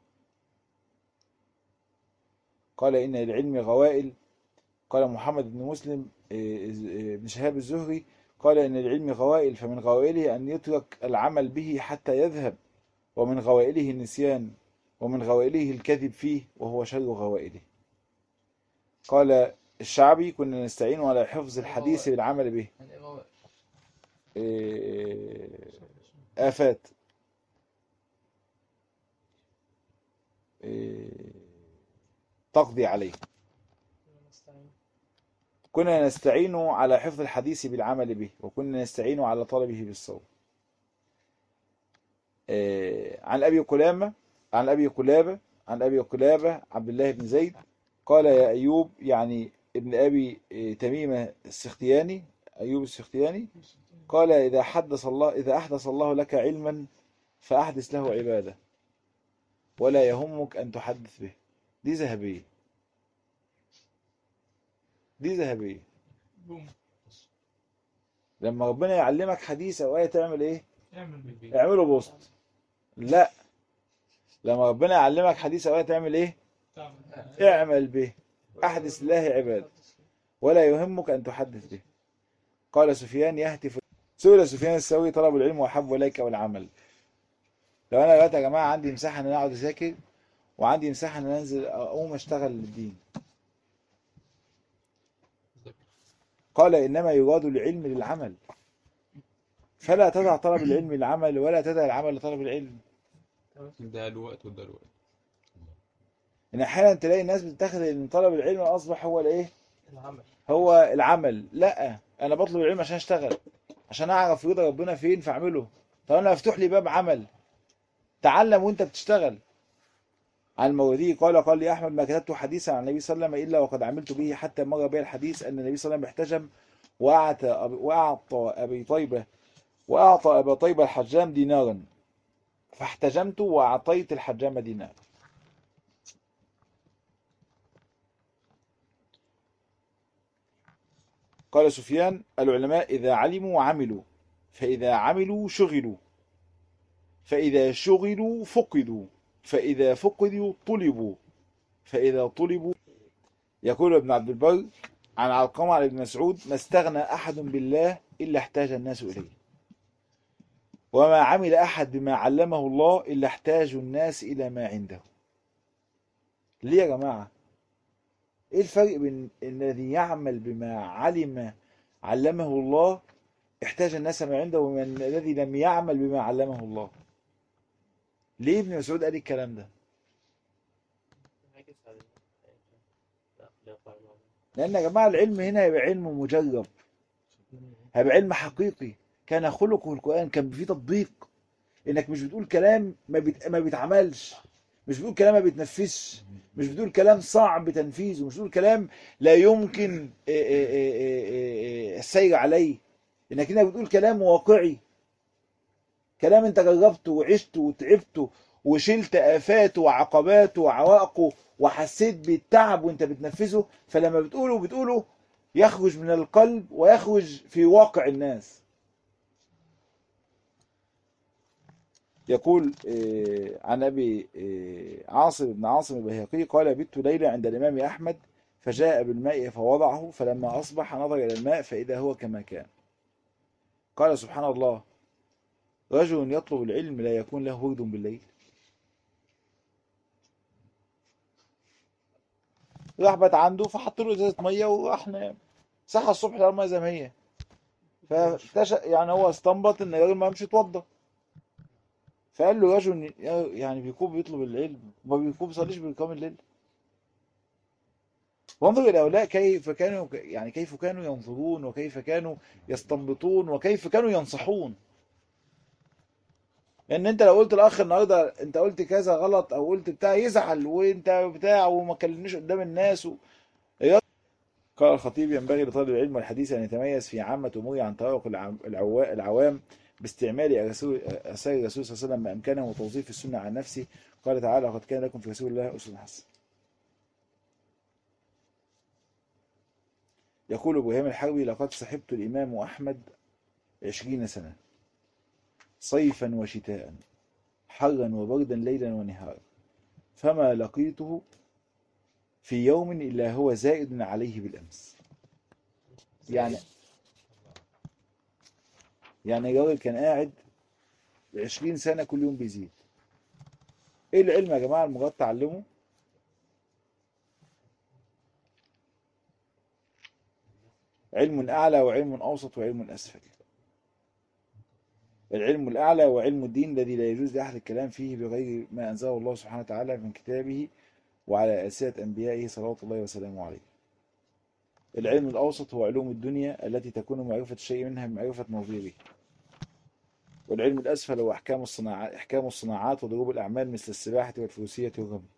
قال إن العلم غوائل. قال محمد بن مسلم إيه، بن شهاب الزهري قال إن العلم غوائل، فمن غوائله أن يترك العمل به حتى يذهب، ومن غوائله النسيان، ومن غوائله الكذب فيه وهو شر غوائله. قال الشعبي كنا نستعين على حفظ الحديث بالعمل به. إيه، آفات. إيه، تقضي عليه. كنا نستعين على حفظ الحديث بالعمل به، وكنا نستعين على طلبه بالصوم. آه، عن أبي قلابة عن أبي قلابة عن أبي قلابة عبد الله بن زيد قال يا أيوب، يعني ابن أبي آه، تميمة السختياني، أيوب السختياني، قال إذا حدث الله إذا أحدث الله لك علما فأحدث له عبادة ولا يهمك أن تحدث به. دي ذهبية، دي ذهبية. لما ربنا يعلمك حديث أو آية تعمل إيه؟ اعمله بوست. لا، لما ربنا يعلمك حديث أو آية تعمل إيه؟ اعمل به. أحدث الله عبادة ولا يهمك أن تحدث به. قال سفيان يهتف. سئل سفيان الثوري طلب العلم وحب إليك والعمل. لو أنا دلوقتي يا جماعة عندي مساحة إن أنا أقعد أذاكر، وعندي مساحة إن أنا أنزل أقوم أشتغل للدين، قال إنما يراد العلم للعمل، فلا تدع طلب العلم للعمل ولا تدع العمل لطلب العلم. ده الوقت وده الوقت. ان احيانا تلاقي الناس بتتخذ ان طلب العلم اصبح هو الايه، العمل. هو العمل. لا، انا بطلب العلم عشان اشتغل، عشان اعرف رضا ربنا فين فاعمله. طب انا مفتوح لي باب عمل، تعلم وانت بتشتغل. عن الموردي قال قال لي احمد ما كتبت حديثا عن النبي صلى الله عليه وسلم الا وقد عملت به حتى مر بي الحديث ان النبي صلى الله عليه وسلم احتجم واعطى واعطى ابي طيبه واعطى ابا طيبه الحجام دينارا، فاحتجمت واعطيت الحجام دينار. قال سفيان العلماء اذا علموا عملوا، فاذا عملوا شغلوا، فاذا شغلوا فقدوا، فاذا فقدوا طلبوا، فاذا طلبوا. يقول ابن عبد البر عن علقمة عن ابن مسعود ما استغنى أحد بالله إلا احتاج الناس إليه، وما عمل أحد بما علمه الله إلا احتاج الناس إلى ما عنده. ليه يا جماعة؟ إيه الفرق بين الذي يعمل بما علم علمه الله احتاج الناس ما عنده ومن الذي لم يعمل بما علمه الله؟ ليه ابن مسعود قال الكلام ده؟ لأن يا جماعة العلم هنا يبقى علم مجرب، هيبقى علم حقيقي. كان خلقه القرآن، كان فيه تطبيق، انك مش بتقول كلام ما بيت... ما بيتعملش، مش بتقول كلام ما بيتنفذش، مش بتقول كلام صعب تنفيذه، مش بتقول كلام لا يمكن السير عليه، انك هنا بتقول كلام واقعي، كلام انت جربته وعشته وتعبته وشلت آفاته وعقباته وعوائقه وحسيت بالتعب وانت بتنفذه، فلما بتقوله بتقوله يخرج من القلب ويخرج في واقع الناس. يقول عن أبي عاصم بن عاصم البيهقي قال بت ليلة عند الإمام أحمد فجاء بالماء فوضعه، فلما أصبح نظر إلى الماء فإذا هو كما كان. قال سبحان الله، رجل يطلب العلم لا يكون له ورد بالليل. راح بات عنده فحط له ازازه ميه وراح نام، صحى الصبح لقى الميه زي ما هي، فاكتشف يعني هو استنبط ان الراجل ما مش يتوضى. فقال له رجل يعني بيكون بيطلب العلم وما بيكون بيصليش بقيام الليل. وانظر الى هؤلاء كيف كانوا، يعني كيف كانوا ينظرون وكيف كانوا يستنبطون وكيف كانوا ينصحون. لان انت لو قلت الاخ النهارده انت قلت كذا غلط او قلت بتاع يزعل وانت بتاع وما كلمنيش قدام الناس و... قال الخطيب ينبغي لطالب العلم والحديث ان يتميز في عامه اموره عن طرق العوام باستعمال اثار الرسول صلى الله عليه وسلم ما امكنه وتوظيف السنه عن نفسه. قال تعالى لقد كان لكم في رسول الله اسوه حسنه. يقول ابراهيم الحربي لقد صحبت الامام احمد عشرين سنه صيفا وشتاء حرا وبردا ليلا ونهارا، فما لقيته في يوم إلا هو زائد عليه بالأمس. يعني يعني الراجل كان قاعد عشرين سنة كل يوم بيزيد. ايه العلم يا جماعة المراد تعلمه؟ علم أعلى وعلم أوسط وعلم أسفل. العلم الأعلى هو علم الدين الذي لا يجوز لأحد الكلام فيه بغير ما أنزله الله سبحانه وتعالى من كتابه وعلى ألسنة أنبيائه صلوات الله وسلامه عليه. العلم الأوسط هو علوم الدنيا التي تكون معرفة الشيء منها بمعرفة نظيره. والعلم الأسفل هو أحكام الصناعات أحكام الصناعات وضروب الأعمال مثل السباحة والفروسية والرمي.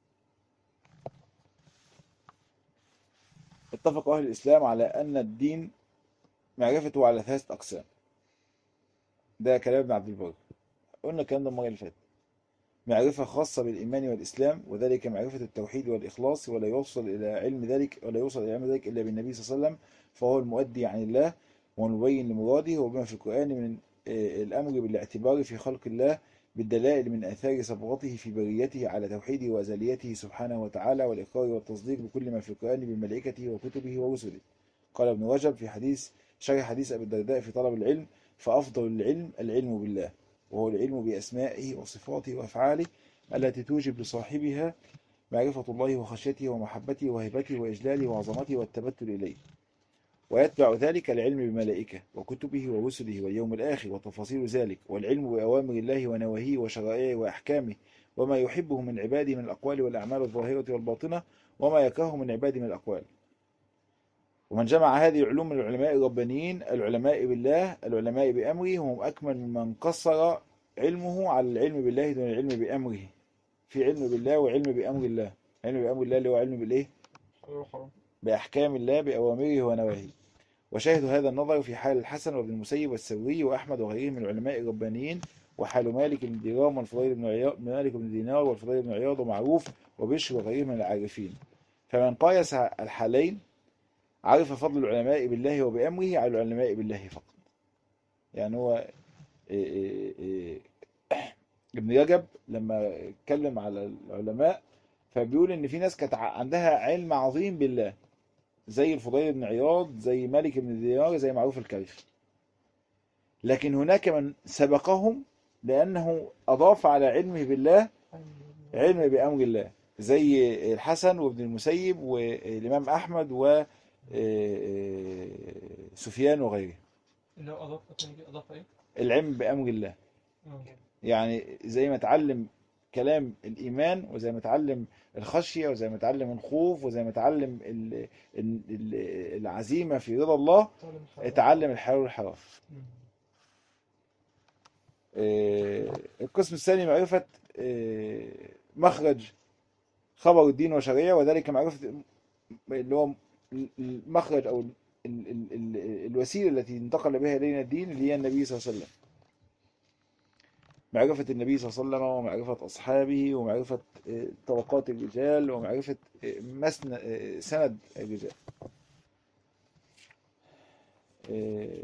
اتفق أهل الإسلام على أن الدين معرفته على ثلاثة أقسام. ده كلام ابن عبد البر، قلنا الكلام ده المرة اللي فاتت. معرفة خاصة بالإيمان والإسلام وذلك معرفة التوحيد والإخلاص، ولا يوصل إلى علم ذلك ولا يوصل إلى علم ذلك إلا بالنبي صلى الله عليه وسلم، فهو المؤدي عن الله والمبين لمراده، وبما في القرآن من الأمر بالاعتبار في خلق الله بالدلائل من آثار صبغته في بريته على توحيده وأزليته سبحانه وتعالى، والإقرار والتصديق بكل ما في القرآن بملائكته وكتبه ورسله. قال ابن رجب في حديث شرح حديث أبي الدرداء في طلب العلم: فأفضل العلم العلم بالله، وهو العلم بأسمائه وصفاته وأفعاله التي توجب لصاحبها معرفة الله وخشيته ومحبته وهيبته وإجلاله وعظمته والتبتل إليه. ويتبع ذلك العلم بملائكة وكتبه ورسله واليوم الآخر وتفاصيل ذلك، والعلم بأوامر الله ونواهيه وشرائعه وأحكامه، وما يحبه من عباده من الأقوال والأعمال الظاهرة والباطنة، وما يكرهه من عباده من الأقوال. ومن جمع هذه العلوم من العلماء الربانيين العلماء بالله العلماء بأمره هم أكمل ممن قصر علمه على العلم بالله دون العلم بأمره. في علم بالله وعلم بأمر الله. علم بأمر الله اللي هو علم بالإيه؟ بأحكام الله بأوامره ونواهيه. وشاهد هذا النظر في حال الحسن وابن المسيب والثوري وأحمد وغيرهم من العلماء الربانيين، وحال مالك بن ديرام والفضيل بن عياض مالك بن دينار والفضيل بن عياض ومعروف وبشر وغيرهم من العارفين. فمن قايس الحالين عرف فضل العلماء بالله وبأمره على العلماء بالله فقط. يعني هو إيه إيه إيه ابن رجب لما اتكلم على العلماء فبيقول ان في ناس كانت عندها علم عظيم بالله زي الفضيل بن عياض زي مالك بن دينار زي معروف الكرخي، لكن هناك من سبقهم لأنه أضاف على علمه بالله علم بأمر الله زي الحسن وابن المسيب والإمام أحمد وسفيان وغيره. اللي هو أضاف أضاف إيه؟ العلم بأمر الله، يعني زي ما تعلم كلام الإيمان وزي ما تعلم الخشية وزي ما تعلم الخوف وزي ما تعلم ال- ال- العزيمة في رضا الله، اتعلم الحلال والحرام. آه، القسم الثاني معرفة آه، مخرج خبر الدين وشريعه، وذلك معرفة اللي هو المخرج أو ال- ال- ال- الوسيلة التي انتقل بها إلينا الدين اللي هي النبي صلى الله عليه وسلم. معرفة النبي صلى الله عليه وسلم ومعرفة أصحابه ومعرفة آه، طبقات الرجال ومعرفة آه، مسن آه، سند الرجال. آه،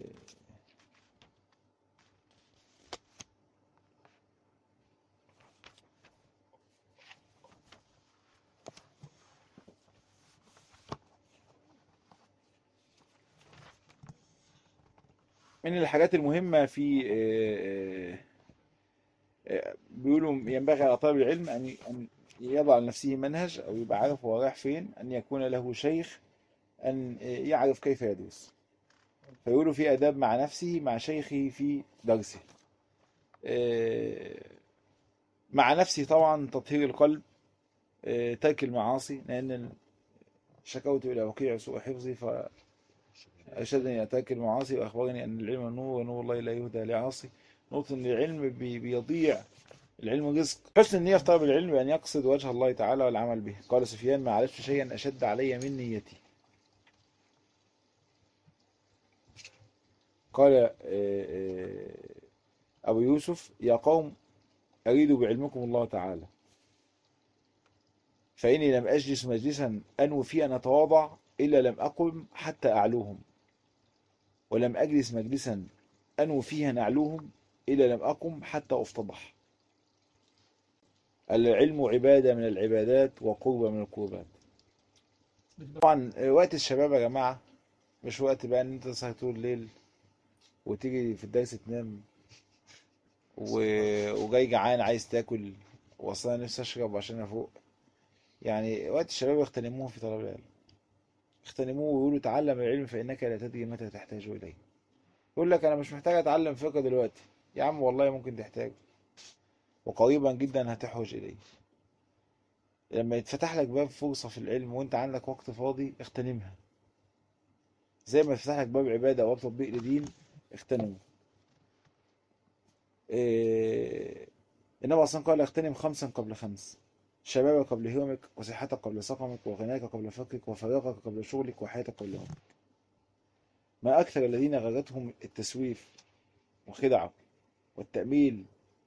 من الحاجات المهمة في آه، آه، بيقولوا ينبغي على طالب العلم أن أن يضع لنفسه منهج أو يبقى عارف هو رايح فين، أن يكون له شيخ، أن آه، يعرف كيف يدرس. فيقولوا في آداب مع نفسه مع شيخه في درسه. آه، مع نفسه طبعا تطهير القلب، آه، ترك المعاصي، لأن شكوت إلى وكيع سوء حفظي فأرشدني إلى ترك المعاصي وأخبرني أن العلم نور ونور الله لا يهدى لعاصي. نقطة إن العلم بي- بيضيع، العلم رزق. حسن النية في طلب العلم بأن يقصد وجه الله تعالى والعمل به. قال سفيان ما عرفت شيئا أشد علي من نيتي. قال آه، آه، أبو يوسف يا قوم أريد بعلمكم الله تعالى، فإني لم أجلس مجلسا أنوي فيه أن أتواضع إلا لم أقم حتى أعلوهم، ولم أجلس مجلسا أنوي فيه أن أعلوهم إلا لم أقم حتى أفتضح. العلم عبادة من العبادات وقربة من القربات. طبعا وقت الشباب يا جماعة مش وقت بقى ان انت تصحى طول الليل وتيجي في الدرس تنام و... وجاي جعان عايز تاكل، واصلا نفسي اشرب عشان افوق. يعني وقت الشباب يغتنموه في طلب العلم، اغتنموه ويقولوا تعلم العلم فإنك لا تدري متى تحتاج إليه. يقول لك أنا مش محتاج أتعلم فقه دلوقتي، يا عم والله ممكن تحتاج وقريبا جدا هتحوج إليه. لما يتفتح لك باب فرصة في العلم وانت عندك وقت فاضي اغتنمها، زي ما يفتح لك باب عبادة أو باب تطبيق لدين اغتنمه. إيه... النبي أصلا قال اغتنم خمسا قبل خمس: شبابك قبل هرمك، وصحتك قبل سقمك، وغناك قبل فقرك، وفراغك قبل شغلك، وحياتك قبل موتك. ما أكثر الذين غرتهم التسويف وخدعة والتأميل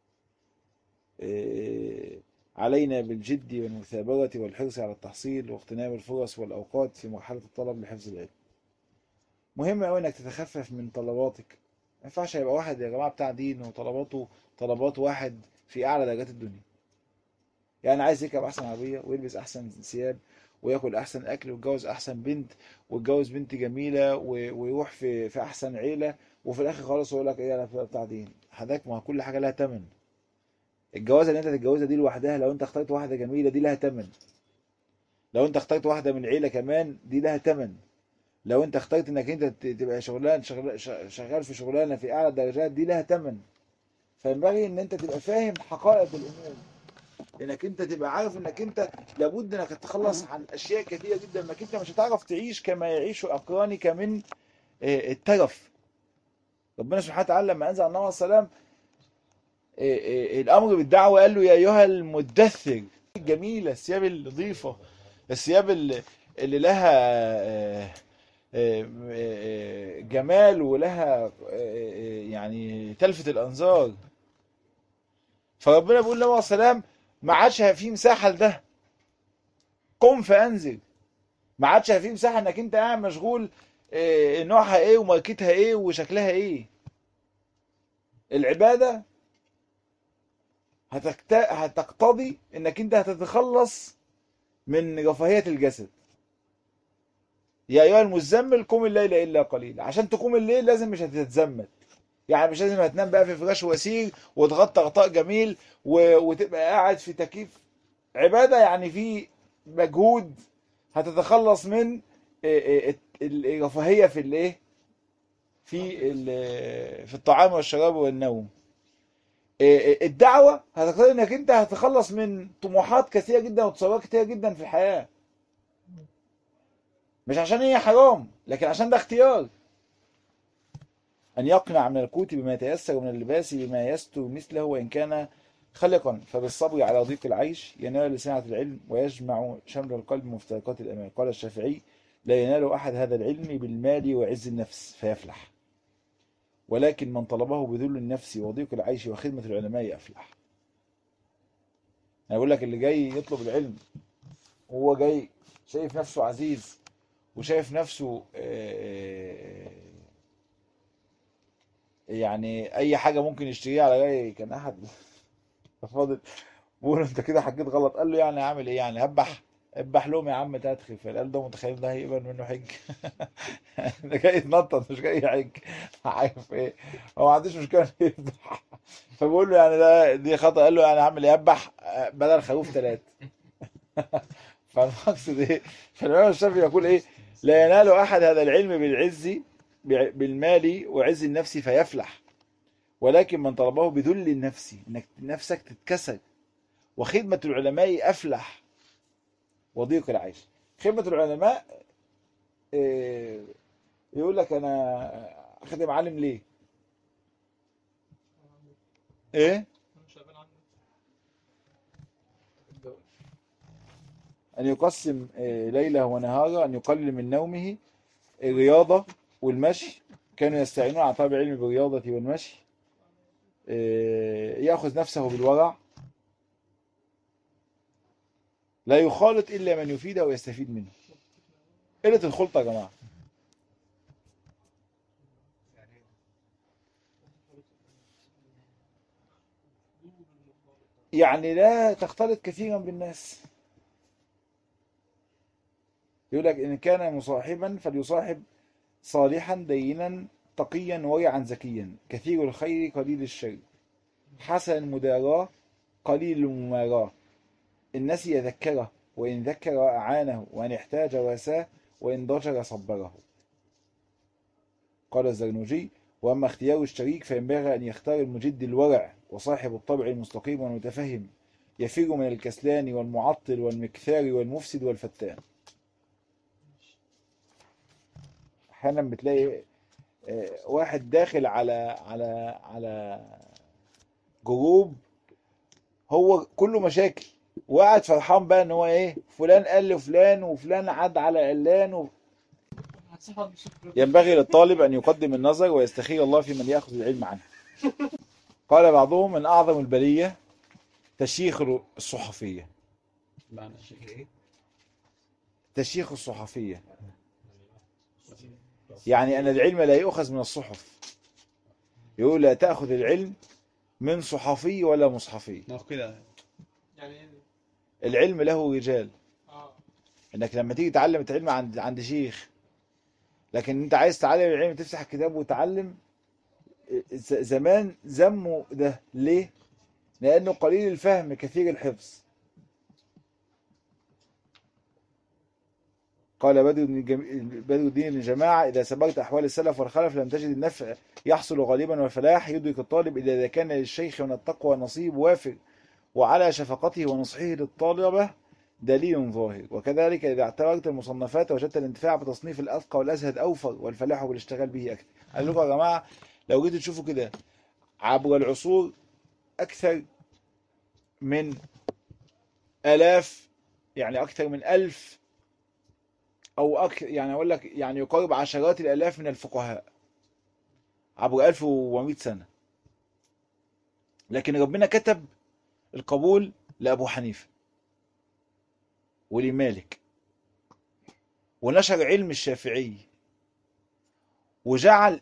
إيه... علينا بالجد والمثابرة والحرص على التحصيل واغتنام الفرص والأوقات في مرحلة الطلب لحفظ العلم. مهم قوي انك تتخفف من طلباتك. ما ينفعش يبقى واحد يا جماعه بتاع دين وطلباته طلبات واحد في اعلى درجات الدنيا. يعني عايز يركب احسن عربيه ويلبس احسن ثياب وياكل احسن اكل ويتجوز احسن بنت ويتجوز بنت جميله و- ويروح في في احسن عيله، وفي الاخر خالص يقول لك ايه انا بتاع دين. حضرتك ما كل حاجه لها ثمن. الجوازه اللي انت تتجوزها دي لوحدها لو انت اخترت واحده جميله دي لها ثمن، لو انت اخترت واحده من عيله كمان دي لها ثمن، لو انت اخترت انك انت ت- تبقى شغلان شغل- ش- شغال في شغلانه في اعلى الدرجات دي لها ثمن. فينبغي ان انت تبقى فاهم حقائق الامور، انك انت تبقى عارف انك انت لابد انك تتخلص عن اشياء كثيره جدا، انك انت مش هتعرف تعيش كما يعيش اقرانك من آه، الترف. ربنا سبحانه وتعالى لما انزل النبي صلى الله عليه وسلم آه، آه، الامر بالدعوه قال له يا ايها المدثر، الجميله، الثياب النظيفه، الثياب اللي, اللي لها آه، آه، آه، جمال ولها آه، آه، يعني تلفت الانظار. فربنا بيقول له عليه السلام ما عادش في مساحه لده، قم فانذر. ما عادش في مساحه انك انت قاعد مشغول آه، نوعها ايه وماركتها ايه وشكلها ايه. العباده هتكت... هتقتضي انك انت هتتخلص من رفاهيه الجسد. يا ايها المزمل قم الليل الا قليلا. عشان تقوم الليل لازم مش هتتزمت، يعني مش لازم هتنام بقى في فراش وسير وتغطى غطاء جميل و... وتبقى قاعد في تكييف. عباده يعني في مجهود هتتخلص من آه، آه، الرفاهيه في الايه، في ال- في الطعام والشراب والنوم. إيه، الدعوة هتقتضي انك انت هتخلص من طموحات كثيرة جدا وتصورات كثيرة جدا في الحياة، مش عشان هي حرام لكن عشان ده اختيار. ان يقنع من القوت بما يتيسر ومن اللباس بما يستر مثله وان كان خلقا، فبالصبر على ضيق العيش ينال لسعة العلم ويجمع شمل القلب مفترقات الأمان. قال الشافعي لا ينال أحد هذا العلم بالمال وعز النفس فيفلح، ولكن من طلبه بذل النفس وضيق العيش وخدمة العلماء أفلح. أنا بقول لك اللي جاي يطلب العلم وهو جاي شايف نفسه عزيز وشايف نفسه آه، يعني أي حاجة ممكن يشتريها على رأي كان أحد فاضل بقول له أنت كده حكيت غلط. قال له يعني أعمل إيه يعني هبح ابح لهم يا عم تدخل. فقال ده متخيل ده هيقبل منه حج؟ ده جاي يتنطط مش جاي حج. عارف ايه، هو ما عندوش مشكله إنه يذبح. فبقول له يعني ده دي خطأ. قال له يعني هعمل ايه اذبح بدل خروف ثلاث. فالمقصد ايه، فالامام الشافعي يقول ايه، لا ينال احد هذا العلم بالعز بالمال وعز النفس فيفلح، ولكن من طلبه بذل النفس انك نفسك تتكسر وخدمة العلماء افلح وضيق العيش. خدمة العلماء إيه، يقول لك انا خدم عالم ليه؟ ايه؟ أن يقسم آه، ليله ونهاره، أن يقلل من نومه، الرياضة والمشي. كانوا يستعينون على طلب العلم بالرياضة والمشي. آه، يأخذ نفسه بالورع، لا يخالط إلا من يفيده ويستفيد منه. قلة الخلطة يا جماعة، يعني لا تختلط كثيرا بالناس. يقول لك إن كان مصاحبا فليصاحب صالحا دينا تقيا ورعا ذكيا، كثير الخير قليل الشر، حسن المداراة قليل المماراة، إن نسي ذكره وإن ذكر أعانه وإن احتاج واساه وإن ضجر صبره. قال الزرنوجي وأما اختيار الشريك فينبغي أن يختار المجد الورع وصاحب الطبع المستقيم والمتفهم، يفر من الكسلان والمعطل والمكثار والمفسد والفتان. أحيانا بتلاقي آه، واحد داخل على على على جروب هو كله مشاكل، وقاعد فرحان بقى ان هو ايه فلان قال لفلان وفلان عد على علان و... ينبغي للطالب ان يقدم النظر ويستخير الله في من ياخذ العلم عنه. قال بعضهم من اعظم البليه تشييخ الصحفيه. معنى ايه؟ تشييخ الصحفيه يعني ان العلم لا يؤخذ من الصحف. يقول لا تاخذ العلم من صحفي ولا مصحفي. ما هو كده يعني ايه؟ العلم له رجال، اه انك لما تيجي تعلم العلم عند عند شيخ، لكن انت عايز تعلم العلم تفتح الكتاب وتعلم. ز- زمان ذموا ده ليه؟ لانه قليل الفهم كثير الحفظ. قال بدر بن الجم... بدر الدين بن جماعة: إذا سبقت أحوال السلف والخلف لم تجد النفع يحصل غالبا والفلاح يدرك الطالب إلا إذا كان للشيخ من التقوى نصيب وافر، وعلى شفقته ونصحه للطالبة دليل ظاهر. وكذلك إذا اعتبرت المصنفات وجدت الانتفاع بتصنيف الأثقى والأزهد أوفر، والفلاح بالاشتغال به أكثر. قال لكم يا جماعة لو جيتوا تشوفوا كده عبر العصور أكثر من آلاف، يعني أكثر من ألف أو أكثر، يعني أقول لك يعني يقارب عشرات الآلاف من الفقهاء عبر ألف ومئة سنة، لكن ربنا كتب القبول لأبو حنيفة ولمالك، ونشر علم الشافعي، وجعل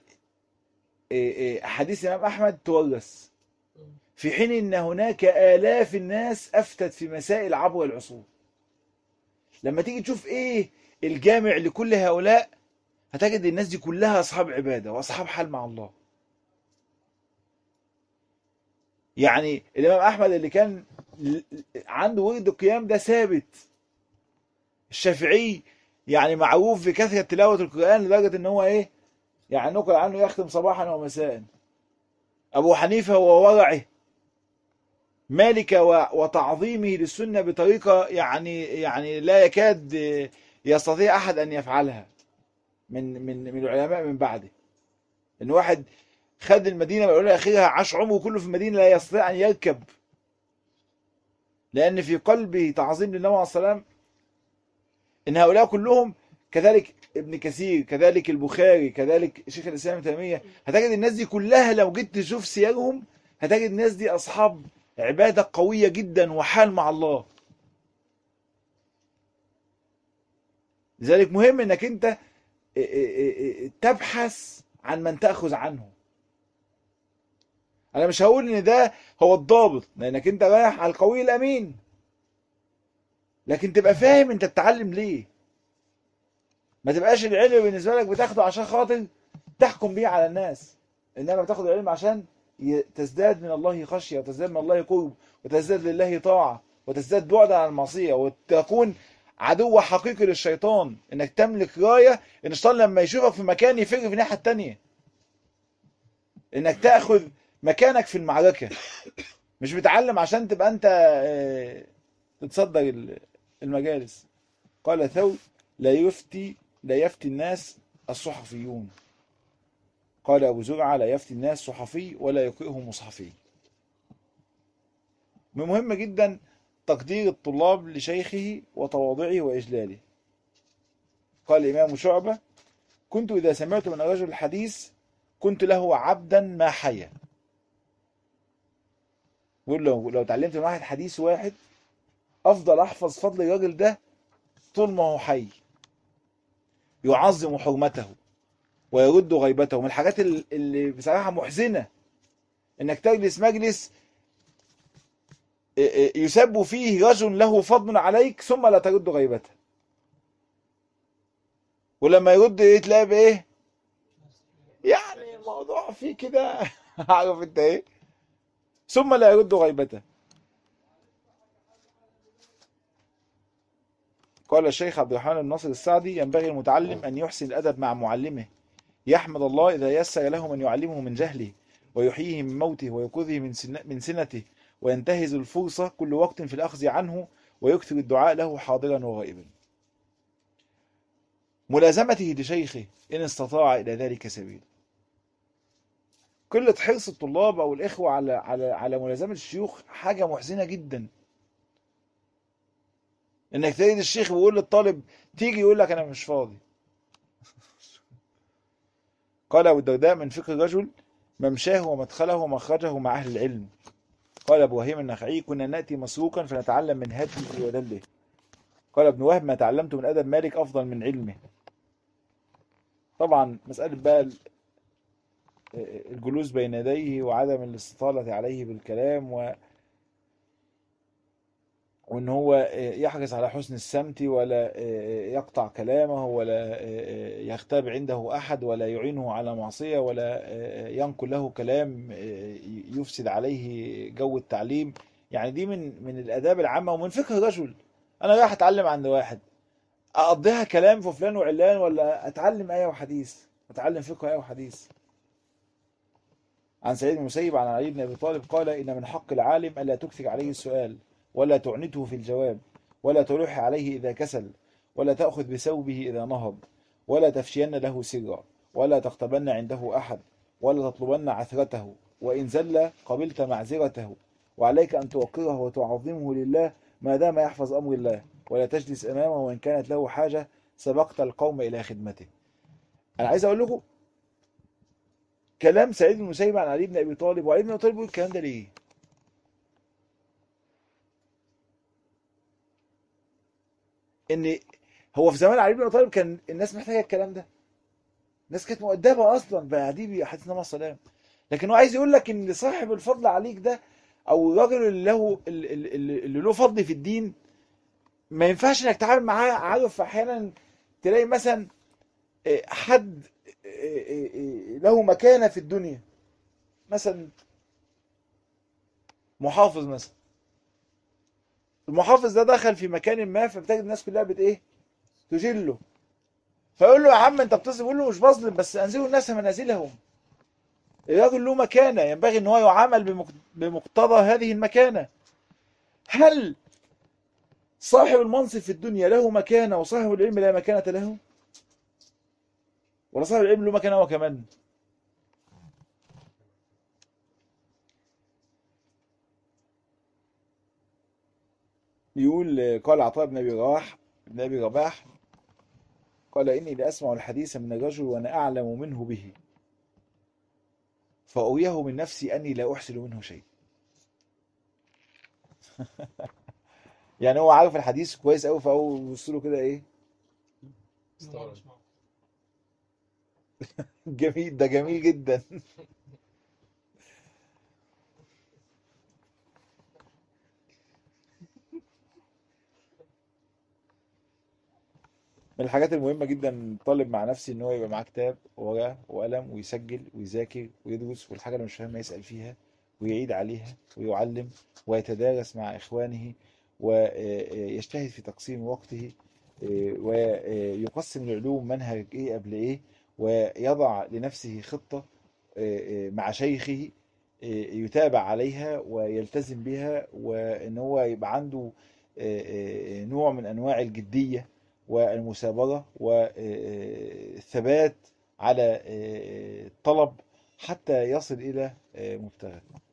حديث الإمام أحمد تورث، في حين أن هناك آلاف الناس أفتت في مسائل عبر العصور. لما تيجي تشوف إيه الجامع لكل هؤلاء هتجد الناس دي كلها أصحاب عبادة وأصحاب حال مع الله. يعني الإمام أحمد اللي كان عنده ورد القيام ده ثابت، الشافعي يعني معروف بكثرة تلاوة القرآن لدرجة ان هو ايه يعني نقل عنه يختم صباحا ومساء. ابو حنيفة وورعه، مالك وتعظيمه للسنة بطريقة يعني يعني لا يكاد يستطيع احد ان يفعلها من من من العلماء من بعده. ان واحد خد المدينة بيقول له اخرها عاش عمره كله في المدينة لا يستطيع ان يركب، لان في قلبه تعظيم للنبي عليه الصلاة والسلام. ان هؤلاء كلهم كذلك ابن كثير، كذلك البخاري، كذلك شيخ الاسلام ابن تيميه، هتجد الناس دي كلها لو جيت تشوف سيرهم هتجد الناس دي اصحاب عباده قويه جدا وحال مع الله. لذلك مهم انك انت تبحث عن من تاخذ عنه. انا مش هقول ان ده هو الضابط، لانك انت رايح على القوي الامين، لكن تبقى فاهم انت بتتعلم ليه. ما تبقاش العلم بالنسبه لك بتاخده عشان خاطر تحكم بيه على الناس، انما بتاخد العلم عشان تزداد من الله خشيه، وتزداد من الله قرب، وتزداد لله طاعه، وتزداد بعدا عن المعصيه، وتكون عدو حقيقي للشيطان. انك تملك رايه ان الشيطان لما يشوفك في مكان يفر في الناحيه الثانيه. انك تاخذ مكانك في المعركه، مش بتعلم عشان تبقى انت تتصدر المجالس. قال ثور: لا يفتي لا يفتي الناس الصحفيون. قال أبو زرعة: لا يفتي الناس صحفي ولا يقرئهم مصحفي. مهم جدا تقدير الطلاب لشيخه وتواضعه وإجلاله. قال الإمام شعبة: كنت إذا سمعت من رجل الحديث كنت له عبدا ما حيا. بقول له لو تعلمت من واحد حديث واحد أفضل أحفظ فضل الراجل ده طول ما هو حي، يعظم حرمته ويرد غيبته. من الحاجات اللي بصراحة محزنة انك تجلس مجلس يسب فيه رجل له فضل عليك ثم لا ترد غيبته، ولما يرد تلاقي بايه يعني الموضوع فيه كده عارف انت ايه، ثم لا يرد غيبته. قال الشيخ عبد الرحمن بن ناصر السعدي: ينبغي المتعلم ان يحسن الادب مع معلمه، يحمد الله إذا يسر له من يعلمه من جهله، ويحييه من موته، ويقظه من من سنته، وينتهز الفرصة كل وقت في الأخذ عنه، ويكثر الدعاء له حاضرا وغائبا. ملازمته لشيخه إن استطاع إلى ذلك سبيل. قلة حرص الطلاب أو الإخوة على على على ملازمة الشيوخ حاجة محزنة جدا. إنك تجد الشيخ بيقول للطالب تيجي يقول لك أنا مش فاضي. قال أبو الدرداء: من فقه الرجل ممشاه ومدخله ومخرجه مع أهل العلم. قال أبو وهيم النخعي: كنا نأتي مسروقا فنتعلم من هديه ودله. قال ابن وهب: ما تعلمت من أدب مالك أفضل من علمه. طبعا مسألة بقى الجلوس بين يديه وعدم الاستطالة عليه بالكلام، و وان هو يحرص على حسن السمت ولا يقطع كلامه ولا يغتاب عنده احد ولا يعينه على معصية ولا ينقل له كلام يفسد عليه جو التعليم. يعني دي من من الاداب العامة ومن فقه الرجل. انا رايح اتعلم عند واحد اقضيها كلام في فلان وعلان، ولا اتعلم ايه وحديث، اتعلم فقه ايه وحديث. عن سعيد بن المسيب عن علي بن ابي طالب قال: ان من حق العالم الا تكثر عليه السؤال، ولا تعنته في الجواب، ولا تلح عليه اذا كسل، ولا تاخذ بثوبه اذا نهض، ولا تفشين له سرا، ولا تختبن عنده احد، ولا تطلبن عثرته، وان زل قبلت معذرته، وعليك ان توقره وتعظمه لله ما دام يحفظ امر الله، ولا تجلس امامه وان كانت له حاجه سبقت القوم الى خدمته. انا عايز اقول لكم كلام سعيد بن المسيب عن علي بن ابي طالب، وعلي بن ابي طالب بيقول الكلام ده ليه؟ ان هو في زمان علي بن ابي طالب كان الناس محتاجه الكلام ده، الناس كانت مؤدبه اصلا بعديه بحديث النبي صلى الله عليه وسلم. لكن هو عايز يقول لك ان صاحب الفضل عليك ده، او الراجل اللي له اللي اللي له فضل في الدين، ما ينفعش انك تتعامل معاه. عارف احيانا تلاقي مثلا آه، حد آه، آه، آه، له مكانه في الدنيا، مثلا محافظ مثلا، المحافظ ده دخل في مكان ما، فبتجد الناس كلها بت ايه، تجله. فيقول له: يا عم انت بتظلم. يقول له: مش بظلم، بس انزلوا الناس منازلهم. الراجل له مكانه، ينبغي ان هو يعامل بمق- بمقتضى هذه المكانه. هل صاحب المنصب في الدنيا له مكانه وصاحب العلم لا مكانه له؟ ولا صاحب العلم له مكانه هو كمان؟ يقول قال عطاء بن ابي رواح بن ابي رباح قال: اني لاسمع الحديث من الرجل وانا اعلم منه به، فأريه من نفسي اني لا احسن منه شيء. يعني هو عارف الحديث كويس قوي، فهو بيبص له كده ايه. إن هو استغرب. مش معه. جميل، ده جميل جدا. من الحاجات المهمة جدا طالب مع نفسي ان هو يبقى معاه كتاب وورقة وقلم ويسجل ويذاكر ويدرس، والحاجة اللي مش فاهمها يسأل فيها ويعيد عليها ويعلم ويتدارس مع إخوانه، ويجتهد في تقسيم وقته، ويقسم العلوم منهج ايه قبل ايه، ويضع لنفسه خطة مع شيخه يتابع عليها ويلتزم بها، وان هو يبقى عنده نوع من انواع الجدية والمثابرة والثبات على الطلب حتى يصل إلى مبتغاه.